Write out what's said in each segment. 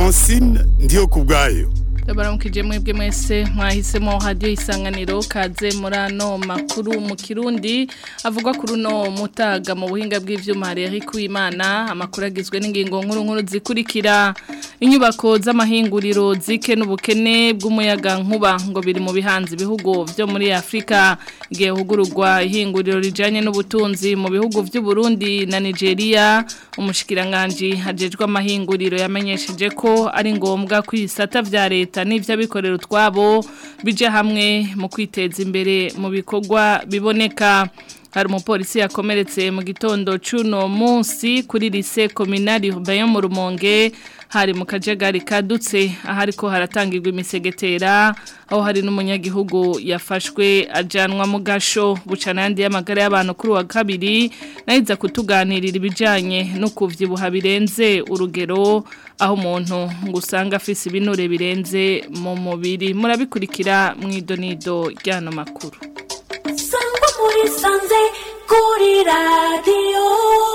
Francine ndiyo kubwayo. Ndabaramukije mwebwe mwese mwahisemo radio isanganiro kaze murano makuru mu Kirundi avuga kuri no mutaga mu buhinga bw'ivyuma hari kwimana amakuru agizwe n'ingingo nkuru zikurikira inyubako z'amahinguriro zike n'ubukene bw'umuyaga nkuba ngo biri mu bihanze bihugu byo muri Afrika igihe hugururwa ihinguriro rijanye n'ubutunzi mu bihugu by'u Burundi na Nigeria umushikiranganje hajejwe amahinguriro yamenyesheje ko ari ngombwa kwisata vya leta n'ivyo bikorera utwabo bije hamwe mu kwiteza imbere mu bikorwa biboneka. Hari umupolisi yakomeretse mu gitondo cuno munsi kuri lycée communale urbain mu Rumonge hari mu kajagari kadutse ahariko haratangirwa imisegetera aho hari n'umunyagihugu yafashwe ajanwa mu gasho bucana yandi y'amagara y'abantu kuri wa kabiri nahiza kutuganirira ibijanye no kuvyibuha birenze urugero aho umuntu ngusanga afise ibinure birenze mu mubiri murabikurikira mwidonido ryano makuru. Sanze kuri radio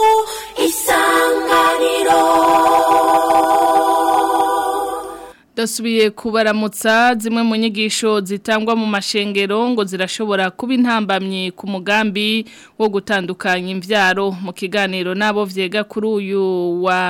isanganiro Dasubiye kubaramutsa zimwe mu nyigisho zitangwa mu mashengero ngo zirashobora kuba intambamye ku mugambi wo gutandukanya imvyaro mu kiganiro nabo vyega kuri uyu wa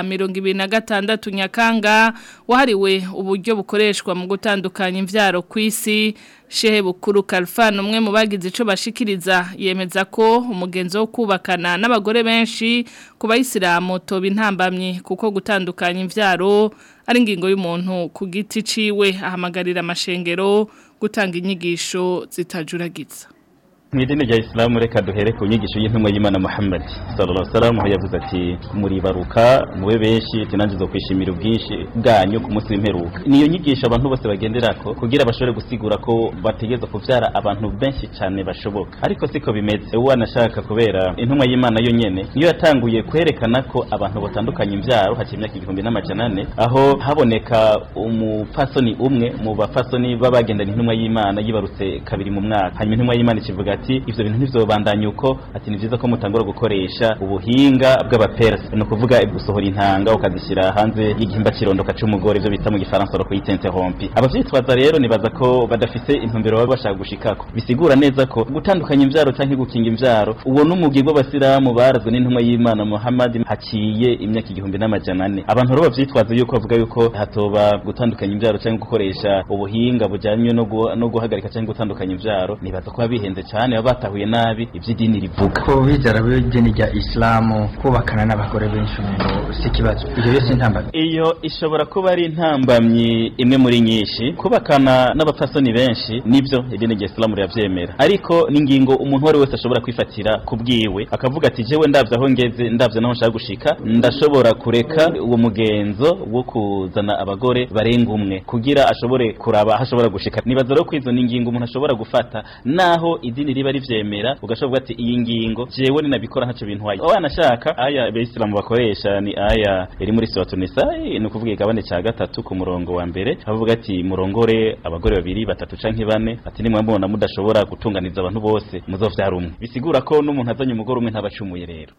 2026 Nyakanga wahariwe uburyo bukoreshwa mu gutandukanya imvyaro kw'isi. Shehe Bukuru Kalfan umwe mu bagize ico bashikiriza yemeza ko umugenzo wo kubakana n'abagore benshi ku bayisilamu toba intambamye kuko gutandukanya imvyaro ari ingingo y'umuntu ku giti ciwe ahamagarira amashengero gutanga inyigisho zitajuragiza. Mwidini rya Islamu reka duhere ku nyigisho y'intumwa y'Imana Muhammad sallallahu alaihi wasallam aho yavuze ati muri baruka muwe benshi tinanje zo kwishimira ubwinshi bwanyu ku munsi w'imperuka. Niyo nyigisho abantu bose bagenderako kugira bashobore gusigura ko bategeza kuvyara abantu benshi cyane bashoboka. Ariko siko bimeze. Uwo anashaka kubera intumwa y'Imana yo nyene niyo yatanguye kwerekana ko abantu batandukanye imvyaro hakimya 1400 aho haboneka umupfasoni umwe mu bafasoni babagendana intumwa y'Imana yibarutse kabiri mu mwaka. Hanyuma intumwa y'Imana ikivuga ati ivyo bintu ntivyobandanya uko ati ni vyiza ko mutangura gukoresha ubuhinga bw'abaperse no kuvuga gusohora intanga ukazishira hanze y'igihimba cirondoka c'umugore ivyo bita mu gifaransa ro kuyitenterrompi. Abavyitwaza rero nibaza ko badafise intumbero baba bashaka gushikako bisigura neza ko gutandukanya imvyaro canke gukinga imvyaro uwo n'umugirwa b'abasilamu barazwe n'intumwa y'Imana Muhammad haciye imyaka 1400. Abantu rero bavyitwaza yuko bavuga yuko hatoba gutandukanya imvyaro canke gukoresha ubuhinga bujanye no guhagarika canke gutandukanya imvyaro nibaza ko bihenze cyane batahuye nabi ivy'idini rivuga ko bizara b'idini rya Islamu kubakana n'abagore benshi ngo si kibazo iyo yose intambamye iyo ishobora kuba ari intambamye imwe muri nyinshi kubakana n'abapfasoni benshi nivyo idini rya Islamu ryavyemera ariko n'ingingo umuntu wari wese ashobora kwifatira kubwiwe akavuga ati jewe ndavye aho ngeze ndavye naho nshaka gushika ndashobora kureka uwo mugenzo wo kuzana abagore barenga umwe kugira ashobore kuraba hashobora gushika nibaza rero kwizo n'ingingo umuntu ashobora gufata naho idini riba rivyemera ugashoboka ati iyi ngingo jewe ni nabikora ntaco bintwaye wanashaka aya abisilamu bakoresha ni aya iri muri sura Tunisa ni kuvuga igabane ca gatatu ku murongo wa mbere avuga ati murongore abagore babiri batatu canke bane ati nimwe mubona mudashobora gutunganiza abantu bose muzovyara umwe bisigura ko n'umuntu azanye umugore umwe ntabacumuye rero.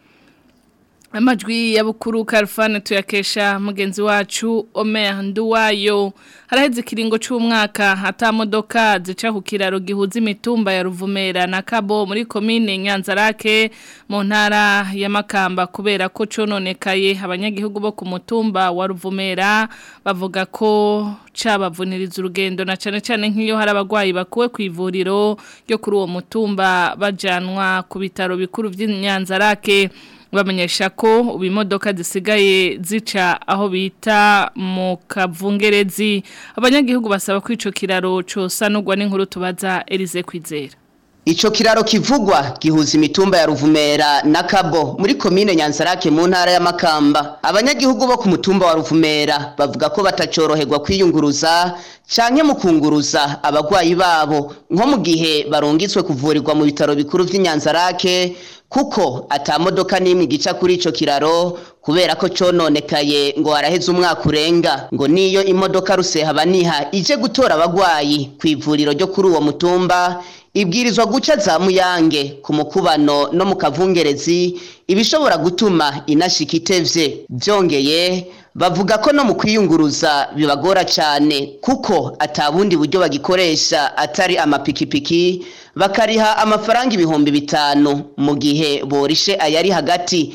Amajwi ya Bukuru Kalfan tuyakesha mugenzi wacu Omer Nduwayo haraheze kiringo c'umwaka hata modoka zica ku kiraro gihuza imitumba ya Ruvumera na Kabo muri commune Nyanzarake mu ntara ya Makamba kubera ko cononekaye abanyagihugu bo ku mutumba wa Ruvumera bavuga ko cabavuniriza urugendo na cane nk'iyo hari abagwayi bakuwe kwivuriro ryo kuri uwo mutumba bajanwa ku bitaro bikuru vy'Inyanzarake. Bamenyesha ko ubimodoka zisigaye zica aho bita mu Kavungerezi abanyagihugu basaba ko ico kiraro cosanurwa n'inkuru tubaza Elize Kwizera. Ico kiraro kivugwa gihuza imitumba ya Ruvumera na Kabo muri commune Nyanzarake mu ntara ya Makamba. Abanyagihugu bo ku mutumba wa Ruvumera bavuga ko batacoroherwa kwiyunguruza canke mu kunguruza abagwayi babo nko mu gihe barungitswe kuvurirwa mu bitaro bikuru vy'Inyanzarake kuko atamodoka n'imwe gica kuri ico kiraro kubera ko cononekaye ngo haraheze umwaka urenga ngo niyo imodoka ruseha baniha ije gutora abagwayi kwivuriro ryo kuri uwo mutumba ibwirizwa guca za Muyange ku mukubano no mu Kavungerezi ibishobora gutuma inashika itevye byongeye bavuga ko no mu kwiyunguruza bibagora cyane kuko atabundi buryo bagikoresha atari amapikipiki bakariha amafaranga 5,000 mu gihe borishe ayari hagati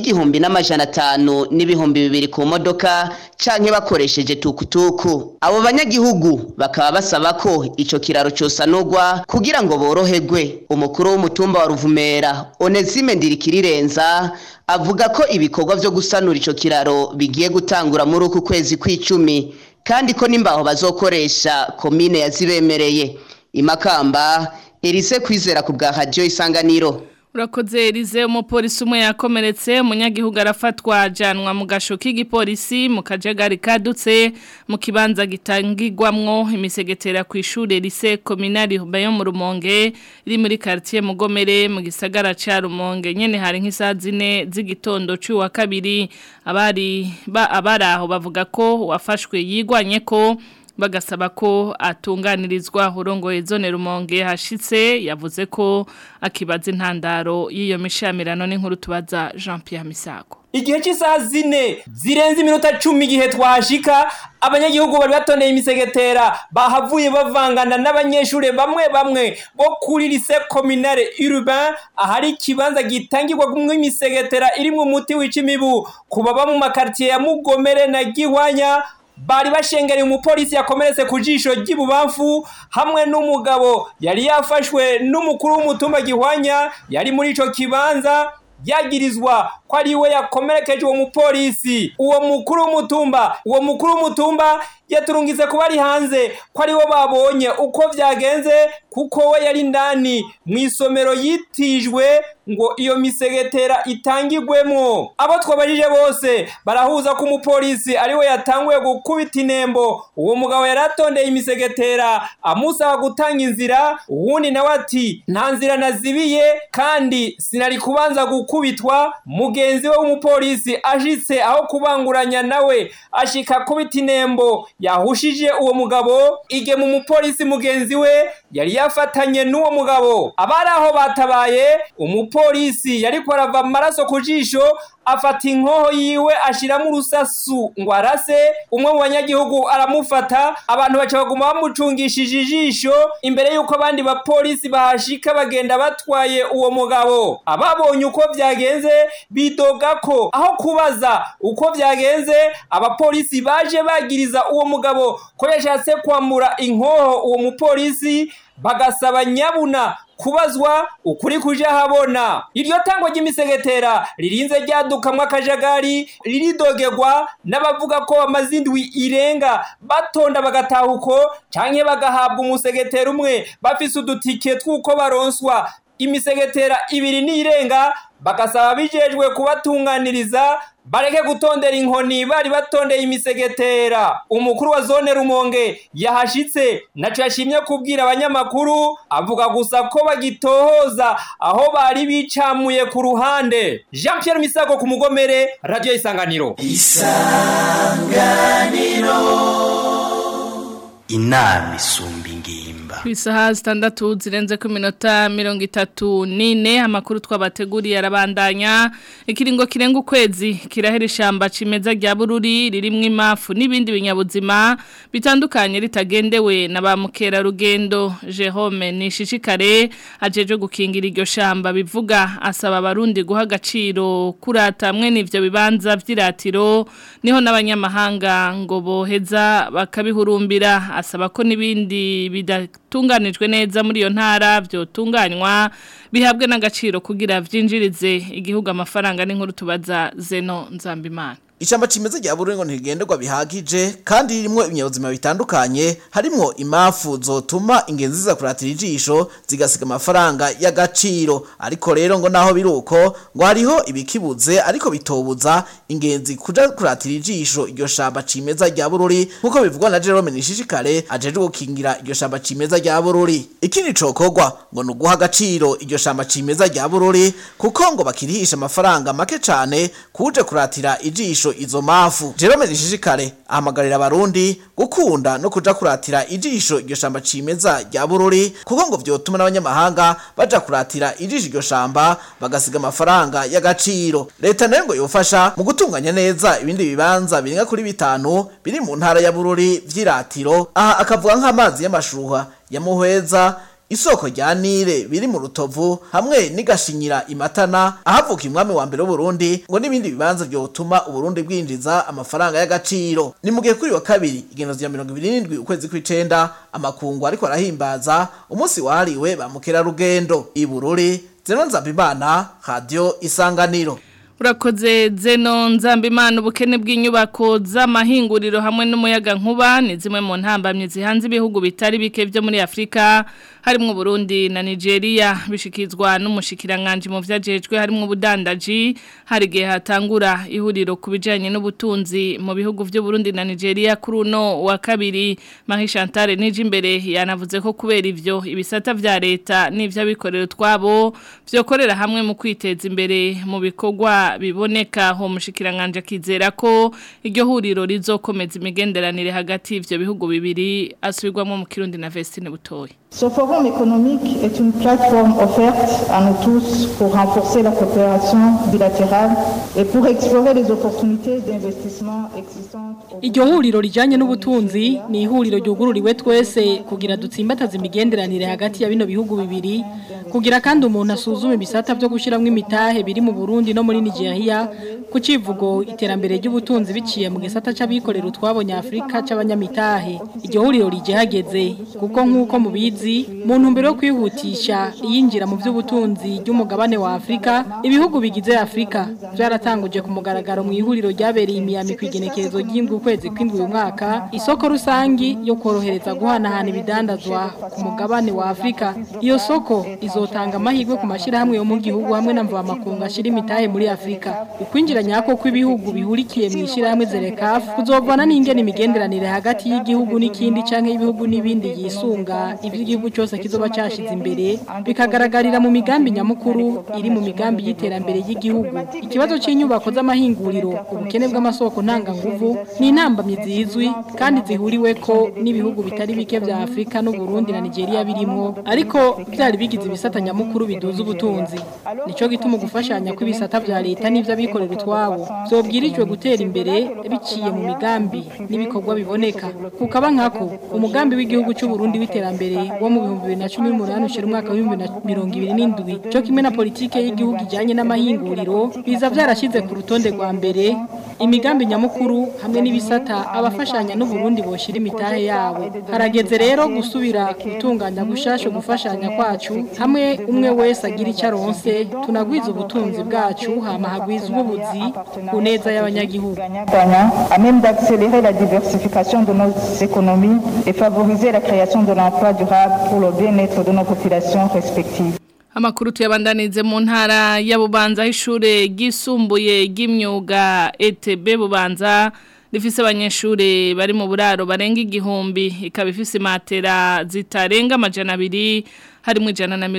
y'1,500 n'2,000 ku modoka canke bakoresheje tukutuku. Abo banyagihugu bakaba basaba ko ico kiraro cyosanurwa kugira ngo boroherwe. Umukuru w'umutumba wa Ruvumera Onesime Ndirikirirenza avuga ko ibikorwa vyo gusanura ico kiraro bigiye gutangura muri uku kwezi kw'icumi kandi ko nimbaho bazokoresha komine yazibemereye. Imakamba Elise Kwizera ku bwa Radio Isanganiro. Urakoze Elize, umupolisi umwe yakomeretse, umunyagihugu arafatwa ajanwa mu gasho k'igipolisi mu kajagari kadutse mu kibanza gitangirwamwo imisegetera ku ishure Lycée Communal Bayo mu Rumonge iri muri quartier Mugomere mu gisagara ca Rumonge. Nyene hari nk'isaha 4 z'igitondo cy'uwa kabiri. Abaraho bavuga ko wafashwe yigwanye ko bagasaba ko atunganirizwa. urongoye zone Rumonge hashitse yavuze ko akibaza intandaro y'iyo mishamirano n'inkuru tubaza Jean Pierre Misago. Igihe cy'isaha 4 zirenze iminota 10 igihe twashika abanyagihugu bari batoneye imisegetera bahavuye bavangana n'abanyeshure bamwe bo kuri Lycée Communal Urbain ahari kibanza gitangirwa kumwe imisegetera irimwe umuti w'icimibu kubaba mu makartier ya Mugomere na Gihwanya. Bari bashengereye umupolisi yakomeretse ku jisho ry'ibubamfu hamwe n'umugabo yari yafashwe n'umukuru w'umutumba Gihwanya yari muri ico kibanza yagirizwa ko ari we yakomerekeje uwo mupolisi. Uwo mukuru w'umutumba yaturungize kuba ari hanze ko ari bo babonye uko vyagenze kuko we yari ndani mu isomero yitijwe ngo iyo misegetera itangirwemo. Abo twabajije bose barahuza ko umupolisi ari we yatanguye gukubita inembo uwo mugabo yaratondeye imisegetera amusaba gutanga inzira. Uwundi nawe ati nta nzira nazibiye kandi sinari kubanza gukubitwa. Mugenzi we w'umupolisi ashitse aho kubanguranya nawe ashika kubita inembo yahushije uwo mugabo. Ige mu mupolisi mugenzi we yari yafatanye n'uwo mugabo. Abari aho batabaye umupolisi yari kwarava amaraso ku jisho afata inkoho yiwe ashiramo urusasu ngo arase. Umwe mu banyagihugu aramufata, abantu baca baguma bamucungishije ijisho imbere yuko abandi bapolisi bahashika bagenda batwaye uwo mugabo. Ababonye uko vyagenze bidoga ko aho kubaza uko vyagenze abapolisi baje bagiriza uwo mugabo ko yashatse kwambura inkoho uwo mupolisi, bagasaba nyabuna kubazwa ukuri kuja habona. Iryo tango ry'imisegetera ririnze ryadukamwa akajagari riridogerwa n'abavuga ko amazindwi irenga batonda bagatahuko canke bagahabwa umusegetera umwe bafise udutike tw'uko baronswa imisegetera 2 n'irenga, bagasaba bijejwe kubatunganiriza bareke gutondera inkoni bari batondeye imisegetera. Umukuru wa zone Rumonge yahashitse naco yashimye kubwira abanyamakuru, avuga gusa ko bagitohoza aho bari bicamuye ku ruhande. Jean Pierre Misago ku Mugomere, Radio Isanganiro. Inama isumba ingimba. Kwisaha 6 zirenze ku minota 34 amakuru twabateguriye arabandanya. Ikiringo kirenga ukwezi kirahera ishamba cimeza rya Bururi ririmwe imafu n'ibindi binyabuzima bitandukanye ritagendewe na ba mukera rugendo. Jerome Nishishikare ajeje gukingira iryo shamba bivuga asaba abarundi guha agaciro kurata mwe n'ivyo bibanza vy'iratiro niho n'abanyamahanga ngo boheza bakabihurumbira. Asaba ko nibindi bidatunganijwe neza muri iyo ntara byotunganywa bihabwe n'agaciro kugira vyinjirize igihugu amafaranga n'inkuru tubaza Zeno Nzambimana. Ishamba cimeza rya Bururi ngo ntigenderwa bihagije kandi ririmo ibinyabuzima bitandukanye, harimo imafu zotuma ingenzi za kuratira ijisho zigasiga amafaranga y'agaciro. Ariko rero ngo naho biruko ngo hariho ibikibuze ariko bitobuza ingenzi kuja kuratira ijisho iryo shamba cimeza rya Bururi nkuko bivugwa na Jerome Nishishikare ajeje gukingira iryo shamba cimeza rya Bururi. Ikindi cokorwa ngo nuguha agaciro iryo shamba cimeza rya Bururi kuko ngo bakirihisha amafaranga make cane kuje kuratira ijisho ijisho izo mafu. Jerome Nishishikare ahamagarira abarundi gukunda no kuja kuratira ijisho iryo shamba cimeza rya Bururi kuko ngo vyotuma n'abanyamahanga baja kuratira ijisho iryo shamba bagasiga amafaranga y'agaciro. Leta nayo ngo yofasha mu gutunganya neza ibindi bibanza birenga kuri 5 biri mu ntara ya Bururi vy'iratiro. Aha akavuga nk'amazi y'amashuha ya Muhweza, isoko rya Nile biri mu Rutovu hamwe n'igashinyira Imatana ahavuka umwami wa mbere w'Uburundi ngo n'ibindi bibanza byotuma Uburundi bwinjiza amafaranga y'agaciro. Ni mu gihe kuri wa kabiri igenezo ya 27 ukwezi kw'icenda amakungu ariko arahimbaza umunsi wahariwe ba mukerarugendo i Bururi. Zeno Nzambimana, Radio Isanganiro. Urakoze Zeno Nzambimana. Ubukene bw'inyubako z'amahinguriro hamwe n'umuyaga nkuba ni zimwe mu ntambamye zihanze ibihugu bitari bike byo muri Afrika harimo Burundi na Nigeria. Bishikizwa n'umushikiranganje mu vyajejwe harimo ubudandaji hari gihe hatangura ihuriro kubijanye n'ubutunzi mu bihugu byo Burundi na Nigeria kuri uno wa kabiri. Marie Chantal Nijimbere yanavuze ko kubera ivyo ibisata vya leta n'ivyabikorera twabo vyokorera hamwe mu kwiteza imbere mu bikorwa biboneka. Ho mushikiranganje akizera ko iryo huriro rizokomeza imigenderanire hagati y'ivyo bihugu bibiri. Asubirwamo mu Kirundi na Vestine Butoyi. Ce forum économique est une plateforme offerte à nous tous pour renforcer la coopération bilatérale et pour explorer les opportunités d'investissement existantes. Iryo huriro rijanye n'ubutunzi ni ihuriro ryugururiwe twese kugira dutsimbataza imigenderanire hagati ya bino bihugu bibiri, kugira kandi umuntu asuzume ibisata byo gushiramwe imitahe biri mu Burundi no muri Nigeria ku civugo iterambere ry'ubutunzi biciye mu gisata c'abikorera utwabonye Afrika c'abanyamitahe. Iryo huriro rije hageze kuko nkuko mubizi mu ntumbero yo kwihutisha iyinjira mu by'ubutunzi ry'umugabane wa Afrika, ibihugu bigize Afrika byaratanguje ku mugaragaro mu ihuriro ryabereye Miami kwigenekerezo ry'indwi kwezi kw'indwi umwaka isoko rusangi yo korohereza guhanahana ibidandazwa ku mugabane wa Afrika. Iyo soko izotanga amahirwe ku mashirahamwe yo mu gihugu hamwe na mva makunga ashira imitahe muri Afrika. Ukwinjiranya ko kw'ibihugu bihurikiye mu ishirahamwe ZERECAF kuzovana n'ingene imigenderanire hagati y'igihugu n'ikindi canke y'ibihugu n'ibindi yisunga ivy'igihugu cyose kizoba cyashize imbere bikagaragarira mu migambi nyamukuru iri mu migambi y'iterambere y'igihugu. Ikibazo cy'inyubako z'amahinguriro, ubukene bw'amasoko ntanga nguvu ni intambamye zizwi kandi zihuriwe ko n'ibihugu bitari bike bya Afrika no Burundi na Nigeria birimo, ariko byari bigize ibisata nyamukuru biduza ubutunzi. Nico gituma gufashanya kw'ibisata bya leta n'ivyo abikorera utwabo zobwirijwe gutera imbere biciye mu migambi n'ibikorwa biboneka. Kukaba nkako umugambi w'igihugu cy'u Burundi w'iterambere wo mu 2018 ushira umwaka wa 2027 cyo kimwe na politike y'igihugu ijanye n'amahinguriro biza byarashize ku rutonde rwa mbere imigambi nyamukuru hamwe n'ibisata abafashanya n'u Burundi boshira imitahe yabo. Harageze rero gusubira gutunganya gushasho gufashanya kwacu hamwe umwe wese agira icaronse tunagwiza ubutunzi bwacu hama hagwiza ububuzi kuneza y'abanyagihugu. À même d'accélérer la diversification de nos économies et favoriser la création de l'emploi durable pour le bien-être de nos populations respectives. Amakuru tuyabandanize mu ntara ya Bubanza ishure gisumbuye g'imyuga ETB Bubanza rifise abanyeshure bari mu buraro barenga igihumbi, ikaba ifise matera zitarenga 200 harimo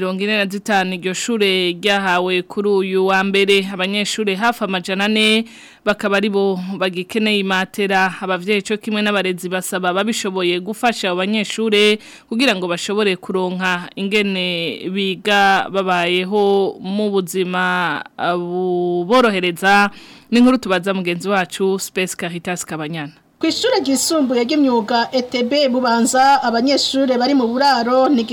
145. Iryo shure ryahawe kuri uyu wa mbere abanyeshure hafi 400 bakaba aribo bagikeneye imatera. Abavyeyi cyo kimwe n'abarezi basaba babishoboye gufasha abanyeshure kugira ngo bashobore kuronka ingene biga babayeho mu buzima buborohereza. N'inkuru tubaza mugenzi wacu Space Caritas Kabanyana. Kw'ishure ryisumbuye ry'imyuga ETB Bubanza abanyeshure bari mu buraro ni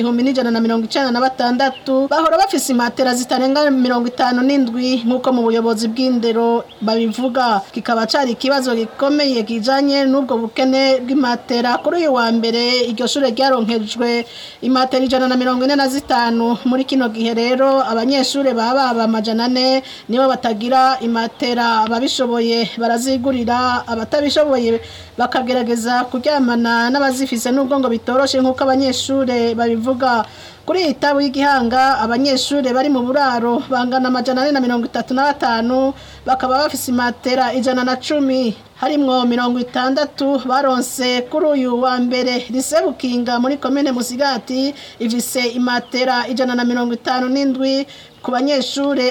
1196 bahora bafise imatera zitarenga 57 nkuko mu buyobozi bw'indero babivuga. Kikaba cari ikibazo gikomeye kijanye n'ubwo bukene bw'imatera. Kuri uyu wa mbere iryo shure ryaronkejwe imatera 145. Muri kino gihe rero abanyeshure baba 400 nibo batagira imatera, babishoboye barazigurira, abatabishoboye bakagerageza kuryamana n'abazifise n'ubwo ngo bitoroshe nkuko abanyeshure babivuga. Kuri itabu y'igihanga abanyeshure bari mu buraro bangana 435 bakaba bafise imatera 110 harimwo 60 baronse kuri uyu wa mbere. Risebukinga muri komine Musigati ifise imatera 157 ku banyeshure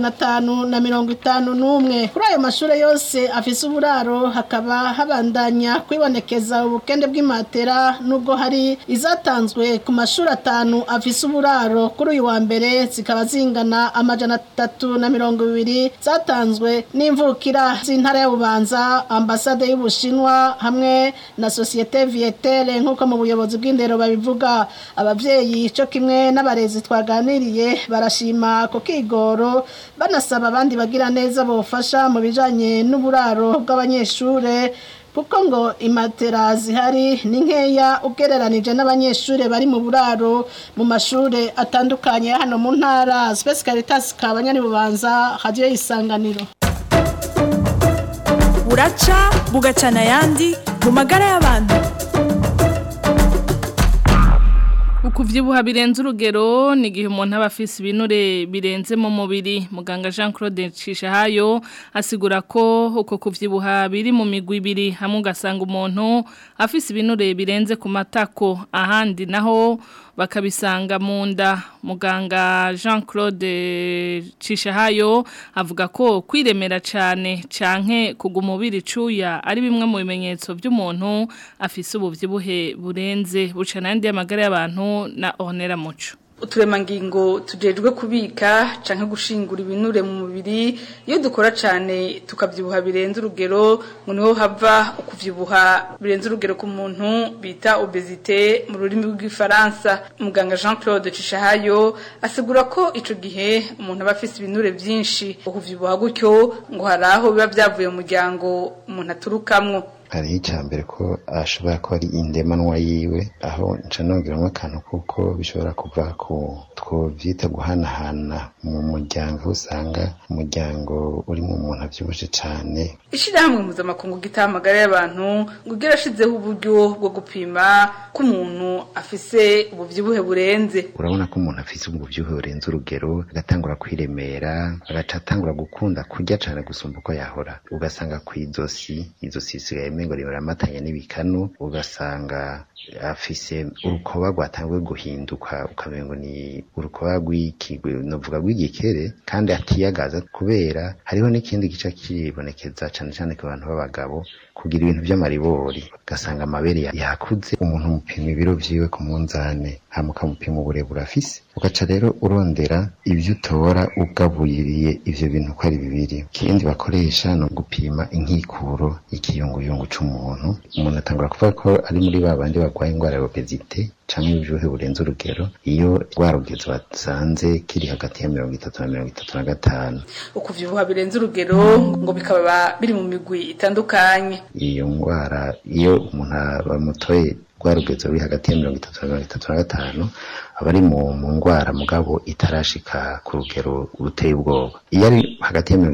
551 kuri ayo mashure yose afise uburaro hakaba habandanya kwibonekeza ubukende bw'imatera nubwo hari izatanzwe ku mashuri 5 afise uburaro kuri uyu wa mbere zikaba zingana 320 zatanzwe n'imvukira z'intara ya Bubanza ambasade y'Ubushinwa hamwe na societe Vietel nkuko mu buyobozi bw'indero babivuga abavyeyi cyo kimwe n'abarezi twaganiriye barashima ko kigoro banasaba abandi bagira neza bofasha mu bijanye n'uburaro bw'abanyeshure kuko ngo imatera zihari ni nkeya ugereranije n'abanyeshure bari mu buraro mu mashure atandukanye hano mu ntara Space Caritas kabanyani Bubanza radio Isanganiro. Buraca bugacana yandi mu magara y'abantu. Ukuvyibuha birenze urugero ni gihe umuntu aba afise ibinure birenze mu mubiri. Muganga Jean Claude Cishahayo asigura ko uko kuvyibuha biri mu migwi ibiri hamwe ugasanga umuntu afise ibinure birenze ku matako ahandi naho bakabisanga mu nda. Muganga Jean Claude Cishahayo avuga ko kwiremera cyane canke kuguma umubiri cuya ari bimwe mu bimenyetso by'umuntu afise ubuvyibuhe burenze bucana yandi y'amagara y'abantu na Ornella Muco. Uturemangingo tujejwe kubika canke gushingura ibinure mu mubiri iyo dukora cane tukavyibuha birenze urugero ngo niho hava ukuvyibuha birenze urugero ku muntu bita obesité mu rurimi rw'igifaransa. Muganga Jean Claude Cishahayo asigura ko ico gihe umuntu aba afise ibinure vyinshi ukuvyibuha gutyo ngo haraho biba byavuye mu muryango umuntu aturukamwo. Hari icambere ko ashobora ko ari indemanwa yiwe aho ncanongeramo akantu kuko bishobora kuva ku twovyita guhanahana mu muryango usanga umuryango uri mu muntu avyibushe cane. Ishirahamwe mpuzamakungu gitamagara y'abantu ngo gerashizeho uburyo bwo gupima ko umuntu afise ubuvyibuhe burenze. Urabona ko umuntu afise ubuvyibuhe burenze urugero agatangura kwiremera agacatangura gukunda kurya cane gusumba uko yahora ugasanga kwizosi sigaye mengo riramatanya n'ibikanu ugasanga afise urukoba rwatanguye guhinduka ukamengo ni urukoba rw'ikigwe novuga rw'igikere kandi atiyagaza kubera hariho n'ikindi gice kiribonekeza cane ku bantu b'abagabo kugira ibintu by'amaribori gasanga amabere yakuze umuntu mupima ibiro vyiwe ku munzane hamuka mupima uburebure afise ugaca rero urondera ibyo utora ugabuyiriye ivyo bintu ko ari bibiri. Kindi bakoresha no gupima inkikuro ikiyunguyungu c'umuntu umuntu atangura kuvuga ko ari muri babandi bagwaye ingwara ya obesité canke ubuvyibuhe burenze urugero iyo rwarugezo basanze kiri hagati ya 30 na 35. Ukuvyibuha birenze urugero ngo bikaba biri mu migwi itandukanye. Iyo ngwara iyo umuntu bamutoye rwarugezo biri hagati ya 30 na 35 abari mu ngwara mugabo itarashika ku rugero ruteye ubwoba. Iyo ari hagati ya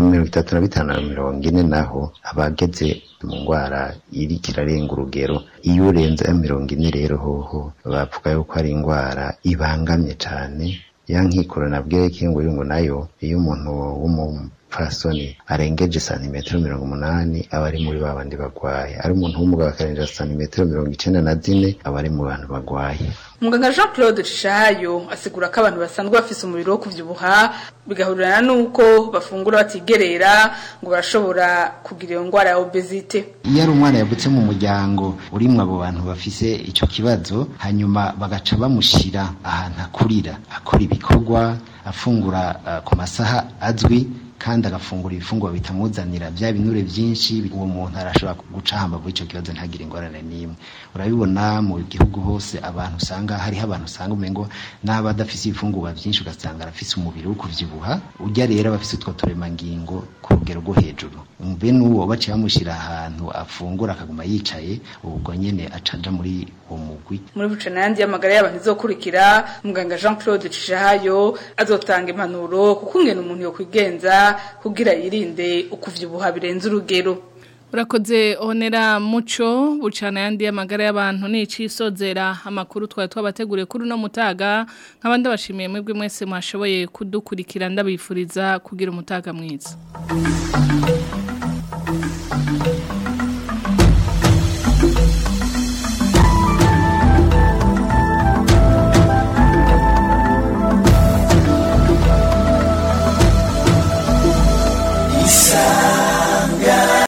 35 na 40 naho abageze mu ngwara iri kirarenga urugero. Iyo urenze 40 rero hoho bavuga yuko ari ingwara ibangamye cane yankikoro nabwiye kinguyungu nayo iyo umuntu w'umupfasoni arengeje santimetero 80 aba ari muri babandi bagwaye ari umuntu w'umugabo akarengeje santimetero 94 aba ari mu bantu bagwaye. Muganga Jean Claude Cishahayo asigura ko abantu basanzwe bafise umubiri wo kuvyibuha bigahurana nuko bafungura batigerera ngo barashobora kugira iyo ngwara ya obesité. Iyo ari umwana yavutse mu muryango urimwe abo bantu bafise ico kibazo hanyuma bagaca bamushira ahantu akurira akora ibikorwa afungura ku masaha azwi kandi agafungura ibifungwa bitamuzanira bya binure byinshi uwo muntu arashobora guca hambavu ico kibazo ntagire ingorane n'imwe. Urabibona mu gihugu hose abantu usanga hari abantu usanga umengo n'abadafise ibifungwa byinshi ugasanga arafise umubiri wo kuvyibuha urya rero abafise utwo turemangingo ku rugero rwo hejuru umbe n'uwo baciye bamushira ahantu afungura akaguma yicaye ubwo nyene acaja muri uwo mugwi. Muri bucana yandi y'amagara y'abantu izokurikira muganga Jean Claude Cishahayo azotanga impanuro kuko ngene umuntu yo kwigenza kugira yirinde ukuvyibuha birenze urugero. Urakoze Ornella Muco bucana yandi y'amagara y'abantu n'icisozera amakuru twari twabateguriye kuri no mutaga nk'abandi bashimiye mwebwe mwese mwashoboye kudukurikira ndabifuriza kugira umutaga mwiza.